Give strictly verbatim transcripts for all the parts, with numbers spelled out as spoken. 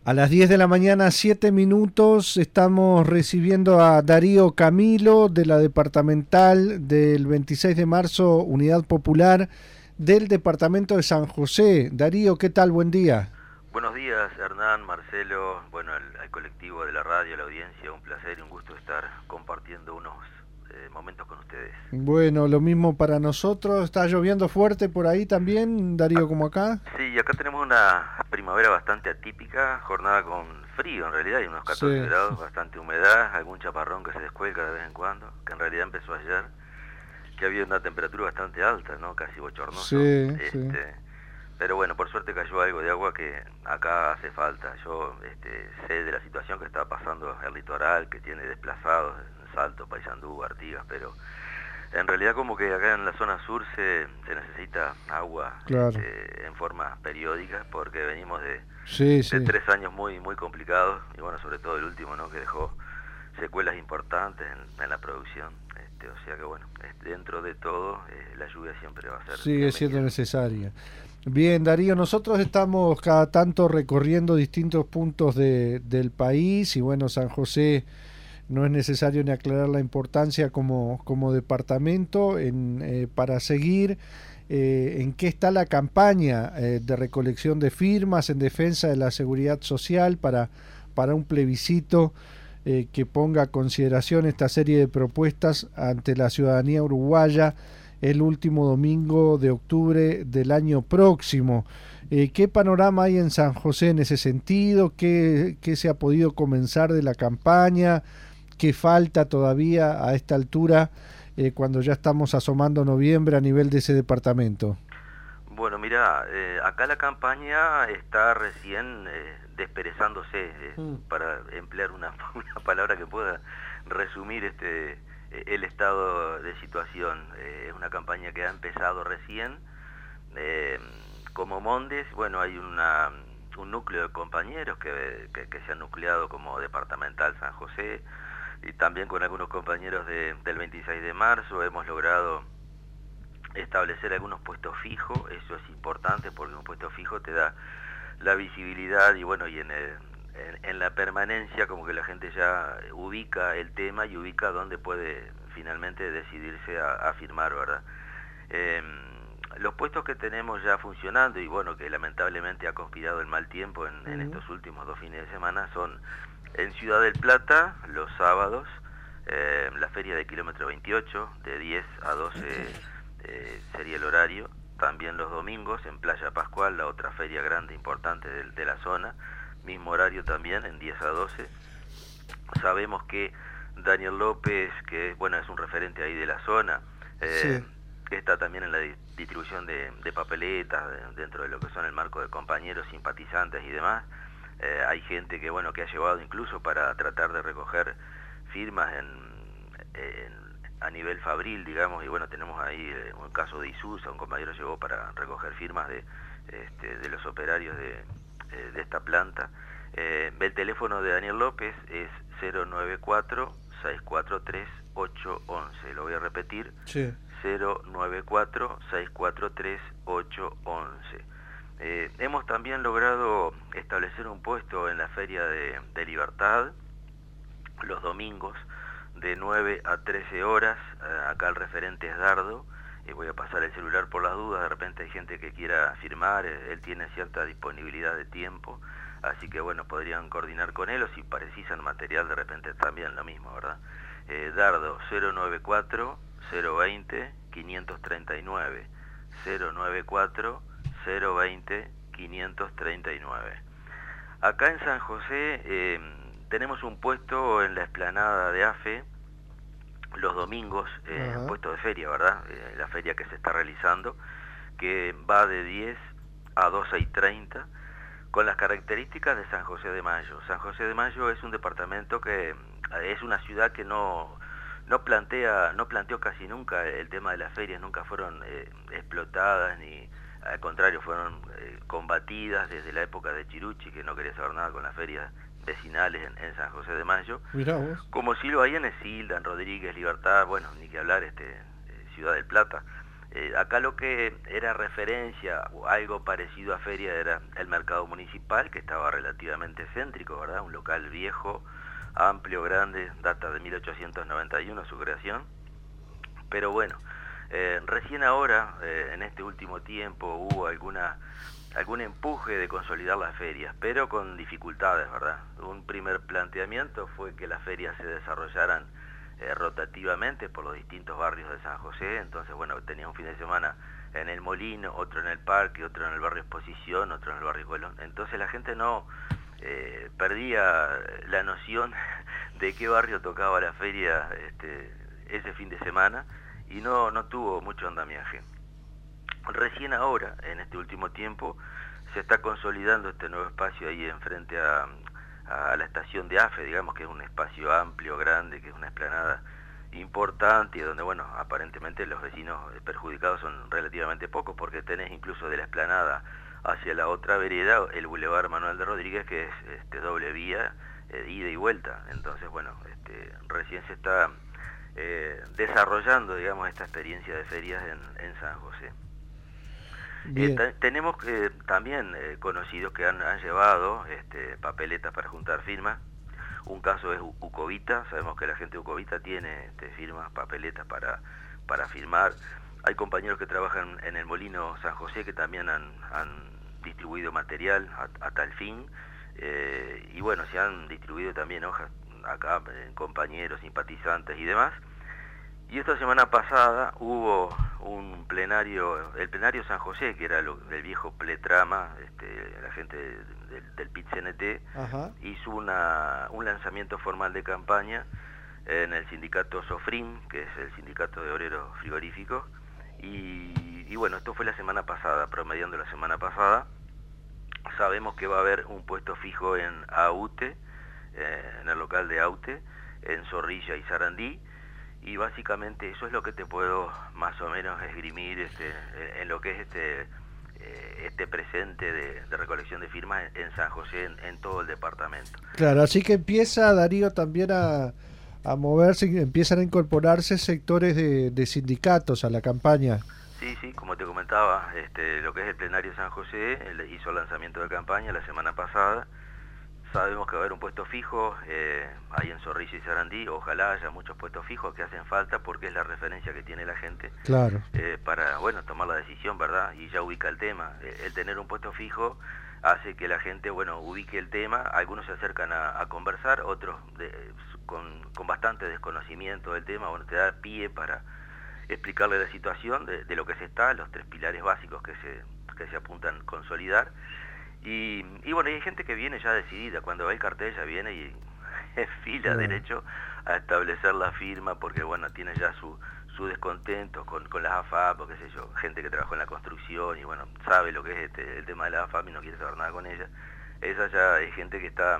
A las diez de la mañana, siete minutos, estamos recibiendo a Darío Camilo de la departamental del veintiséis de marzo, Unidad Popular del departamento de San José. Darío, ¿qué tal? Buen día. Buenos días, Hernán, Marcelo, bueno, al, al colectivo de la radio, a la audiencia, un placer y un gusto estar compartiendo unos eh, momentos con ustedes. Bueno, lo mismo para nosotros. ¿Está lloviendo fuerte por ahí también, Ah, Darío, como acá? sí, acá tenemos una primavera bastante atípica, jornada con frío en realidad, hay unos catorce Sí, grados, bastante humedad, algún chaparrón que se descuelga de vez en cuando, que en realidad empezó ayer, que había una temperatura bastante alta, ¿no? Casi bochornoso. sí, sí. Este, pero bueno, por suerte cayó algo de agua que acá hace falta. Yo este, sé de la situación que está pasando el litoral, que tiene desplazados en Salto, Paysandú, Artigas, pero en realidad como que acá en la zona sur se, se necesita agua Claro. este, en forma periódica, porque venimos de, Sí, de sí. tres años muy muy complicados, y bueno, sobre todo el último, ¿no? Que dejó secuelas importantes en, en la producción. Este, o sea que bueno, este, dentro de todo eh, la lluvia siempre va a ser Sigue siendo bienvenida. necesaria. Bien, Darío, nosotros estamos cada tanto recorriendo distintos puntos de, del país y bueno, San José no es necesario ni aclarar la importancia como, como departamento en, eh, para seguir eh, en qué está la campaña eh, de recolección de firmas en defensa de la seguridad social para, para un plebiscito eh, que ponga a consideración esta serie de propuestas ante la ciudadanía uruguaya el último domingo de octubre del año próximo. Eh, ¿Qué panorama hay en San José en ese sentido? ¿Qué, qué se ha podido comenzar de la campaña? ¿Qué falta todavía a esta altura eh, cuando ya estamos asomando noviembre a nivel de ese departamento? Bueno, mira, eh, acá la campaña está recién eh, desperezándose, eh, Mm. para emplear una, una palabra que pueda resumir este eh, el estado de situación. Eh, es una campaña que ha empezado recién. Eh, como Mondes, bueno, hay una, un núcleo de compañeros que, que, que se han nucleado como departamental San José, y también con algunos compañeros de, del veintiséis de marzo hemos logrado establecer algunos puestos fijos. Eso es importante porque un puesto fijo te da la visibilidad y bueno, y en, el, en, en la permanencia como que la gente ya ubica el tema y ubica dónde puede finalmente decidirse a, a firmar, ¿verdad? Eh, los puestos que tenemos ya funcionando y bueno, que lamentablemente ha conspirado el mal tiempo en, en Mm. estos últimos dos fines de semana son en Ciudad del Plata los sábados, eh, la feria de kilómetro veintiocho de diez a doce eh, sería el horario. También los domingos en Playa Pascual, la otra feria grande importante de, de la zona, mismo horario también en diez a doce. Sabemos que Daniel López, que bueno, es un referente ahí de la zona, eh, Sí. está también en la di distribución de, de papeletas de, dentro de lo que son el marco de compañeros, simpatizantes y demás. Eh, hay gente que bueno, que ha llevado incluso para tratar de recoger firmas en, en, a nivel fabril, digamos, y bueno, tenemos ahí eh, un caso de Isusa, un compañero llevó para recoger firmas de, este, de los operarios de, eh, de esta planta. Eh, el teléfono de Daniel López es cero nueve cuatro, seis cuatro tres, ocho once. Lo voy a repetir, Sí. cero nueve cuatro, seis cuatro tres, ocho once. Eh, hemos también logrado establecer un puesto en la Feria de, de Libertad los domingos de nueve a trece horas. Eh, acá el referente es Dardo. Eh, voy a pasar el celular por las dudas, de repente hay gente que quiera firmar, eh, él tiene cierta disponibilidad de tiempo, así que bueno, podrían coordinar con él, o si precisan material de repente también lo mismo, ¿verdad? Eh, Dardo cero nueve cuatro, cero veinte, quinientos treinta y nueve, cero nueve cuatro, cero veinte, quinientos treinta y nueve. Acá en San José eh, tenemos un puesto en la explanada de AFE los domingos, eh, un Ajá. puesto de feria, ¿verdad? Eh, la feria que se está realizando, que va de diez a doce y treinta, con las características de San José de Mayo. San José de Mayo es un departamento que es una ciudad que no, no plantea, no planteó casi nunca el tema de las ferias, nunca fueron eh, explotadas ni al contrario, fueron eh, combatidas desde la época de Chirucci, que no quería saber nada con las ferias vecinales en, en San José de Mayo, Mirá vos. como si lo hay en Esilda, en Rodríguez, Libertad, bueno, ni que hablar, este, eh, Ciudad del Plata. Eh, acá lo que era referencia o algo parecido a feria era el mercado municipal, que estaba relativamente céntrico, ¿verdad? Un local viejo, amplio, grande, data de mil ochocientos noventa y uno su creación. Pero bueno, eh, recién ahora, eh, en este último tiempo, hubo alguna algún empuje de consolidar las ferias, pero con dificultades, ¿verdad? Un primer planteamiento fue que las ferias se desarrollaran eh, rotativamente por los distintos barrios de San José. Entonces, bueno, tenía un fin de semana en el Molino, otro en el Parque, otro en el barrio Exposición, otro en el barrio Colón. Entonces la gente no eh, perdía la noción de qué barrio tocaba la feria este, ese fin de semana, y no, no tuvo mucho andamiaje. Recién ahora, en este último tiempo, se está consolidando este nuevo espacio ahí enfrente a, a la estación de AFE, digamos que es un espacio amplio, grande, que es una explanada importante, y donde, bueno, aparentemente los vecinos perjudicados son relativamente pocos, porque tenés incluso de la explanada hacia la otra vereda el Boulevard Manuel de Rodríguez, que es este, doble vía, eh, ida y vuelta. Entonces, bueno, este, recién se está eh, desarrollando, digamos, esta experiencia de ferias en, en San José. Eh, tenemos eh, también eh, conocidos que han, han llevado este, papeletas para juntar firmas. Un caso es Ucovita. Sabemos que la gente de Ucovita tiene este, firmas, papeletas para, para firmar. Hay compañeros que trabajan en el Molino San José que también han, han distribuido material a, a tal fin. Eh, y bueno, se han distribuido también hojas acá, eh, compañeros, simpatizantes y demás. Y esta semana pasada hubo un plenario, el plenario San José, que era lo, el viejo Pletrama, este, la gente del, del P I T C N T, Ajá. hizo una, un lanzamiento formal de campaña en el sindicato SOFRIM, que es el sindicato de obreros frigoríficos, y, y bueno, esto fue la semana pasada, promediando la semana pasada. Sabemos que va a haber un puesto fijo en AUTE, eh, en el local de AUTE, en Zorrilla y Sarandí. Y básicamente eso es lo que te puedo más o menos esgrimir este, en lo que es este, este presente de, de recolección de firmas en, en San José, en, en todo el departamento. Claro, así que empieza, Darío, también a, a moverse, empiezan a incorporarse sectores de, de sindicatos a la campaña. Sí, sí, como te comentaba, este, lo que es el plenario San José hizo el lanzamiento de campaña la semana pasada. Sabemos que va a haber un puesto fijo eh, ahí en Zorrilla y Sarandí. Ojalá haya muchos puestos fijos que hacen falta, porque es la referencia que tiene la gente, claro. eh, para, bueno, tomar la decisión, ¿verdad? Y ya ubica el tema. Eh, el tener un puesto fijo hace que la gente, bueno, ubique el tema. Algunos se acercan a, a conversar, otros de, con, con bastante desconocimiento del tema. Bueno, te da pie para explicarle la situación de, de lo que se está, los tres pilares básicos que se, que se apuntan a consolidar. Y, y bueno, hay gente que viene ya decidida, cuando ve el cartel ya viene y es fila, sí. derecho a establecer la firma, porque bueno, tiene ya su, su descontento con, con las A F A P, o qué sé yo, gente que trabajó en la construcción y bueno, sabe lo que es este, el tema de las A F A P y no quiere saber nada con ella. Esa ya es gente que está,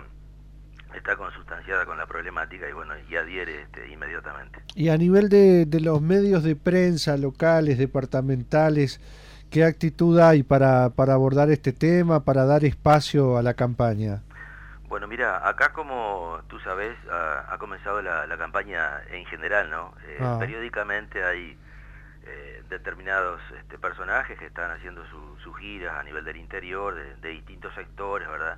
está consustanciada con la problemática y bueno, y adhiere este, inmediatamente. Y a nivel de, de los medios de prensa locales, departamentales, ¿qué actitud hay para, para abordar este tema, para dar espacio a la campaña? Bueno, mira, acá como tú sabes, ha, ha comenzado la, la campaña en general, ¿no? Eh, ah. Periódicamente hay eh, determinados este, personajes que están haciendo sus su giras a nivel del interior, de, de distintos sectores, ¿verdad?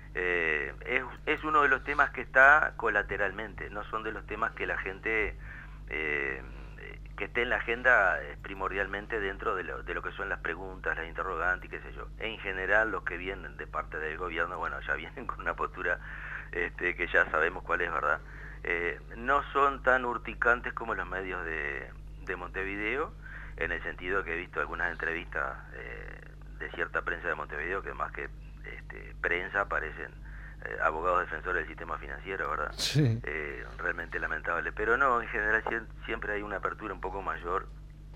Eh, es, es uno de los temas que está colateralmente, no son de los temas que la gente... Eh, que esté en la agenda primordialmente dentro de lo, de lo que son las preguntas, las interrogantes y qué sé yo. En general, los que vienen de parte del gobierno, bueno, ya vienen con una postura este, que ya sabemos cuál es, ¿verdad? Eh, no son tan urticantes como los medios de, de Montevideo, en el sentido que he visto algunas entrevistas eh, de cierta prensa de Montevideo, que más que este, prensa parecen Eh, abogados defensores del sistema financiero, ¿verdad? Sí. Eh, realmente lamentable. Pero no, en general siempre hay una apertura un poco mayor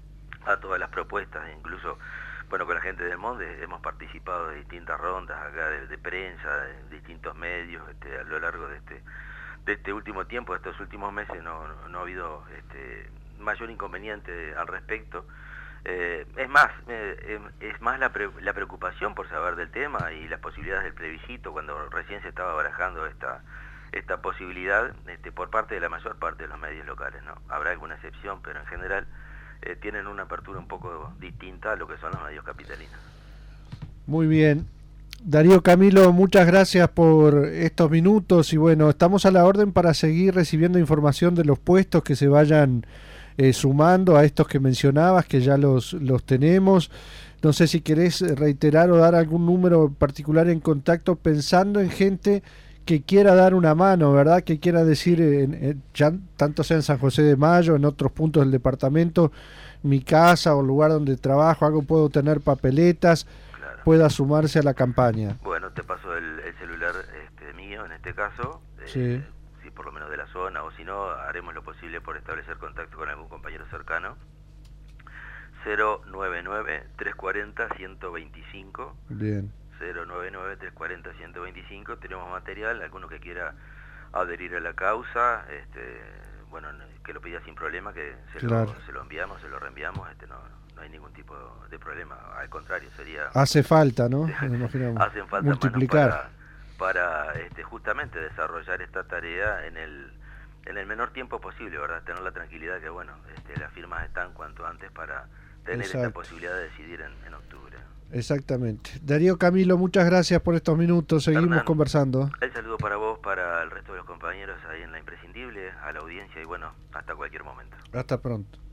a todas las propuestas, incluso, bueno, con la gente del Monde hemos participado de distintas rondas acá de, de prensa, de distintos medios, este, a lo largo de este, de este último tiempo, de estos últimos meses, no, no, no ha habido este, mayor inconveniente al respecto. Eh, es más, eh, es más la, pre la preocupación por saber del tema y las posibilidades del plebiscito, cuando recién se estaba barajando esta, esta posibilidad este, por parte de la mayor parte de los medios locales, ¿no? Habrá alguna excepción, pero en general eh, tienen una apertura un poco distinta a lo que son los medios capitalinos. Muy bien. Darío Camilo, muchas gracias por estos minutos y bueno, estamos a la orden para seguir recibiendo información de los puestos que se vayan eh, sumando a estos que mencionabas, que ya los, los tenemos. No sé si querés reiterar o dar algún número particular en contacto pensando en gente que quiera dar una mano, ¿verdad? Que quiera decir, en, en, ya, tanto sea en San José de Mayo, en otros puntos del departamento, mi casa o lugar donde trabajo, algo puedo tener papeletas, claro, pueda sumarse a la campaña. Bueno, te paso el, el celular este, mío, en este caso, eh, sí. si por lo menos de la zona, o si no, haremos lo posible por establecer contacto con algún compañero cercano. cero nueve nueve, tres cuatro cero, uno dos cinco. Bien. cero nueve nueve, tres cuatro cero, uno dos cinco. Tenemos material, alguno que quiera adherir a la causa, este, bueno, que lo pida sin problema, que se, claro, lo, se lo enviamos, se lo reenviamos, este, no, no hay ningún tipo de problema, al contrario, sería... Hace falta, ¿no? Imaginamos. Hacen falta multiplicar manos para, para este, justamente desarrollar esta tarea en el, en el menor tiempo posible, ¿verdad? Tener la tranquilidad que, bueno, este, las firmas están cuanto antes para tener Exacto. esta posibilidad de decidir en, en octubre. Exactamente. Darío Camilo, muchas gracias por estos minutos. Seguimos Hernán, conversando. El saludo para vos, para el resto de los compañeros ahí en La Imprescindible, a la audiencia y bueno, hasta cualquier momento. Hasta pronto.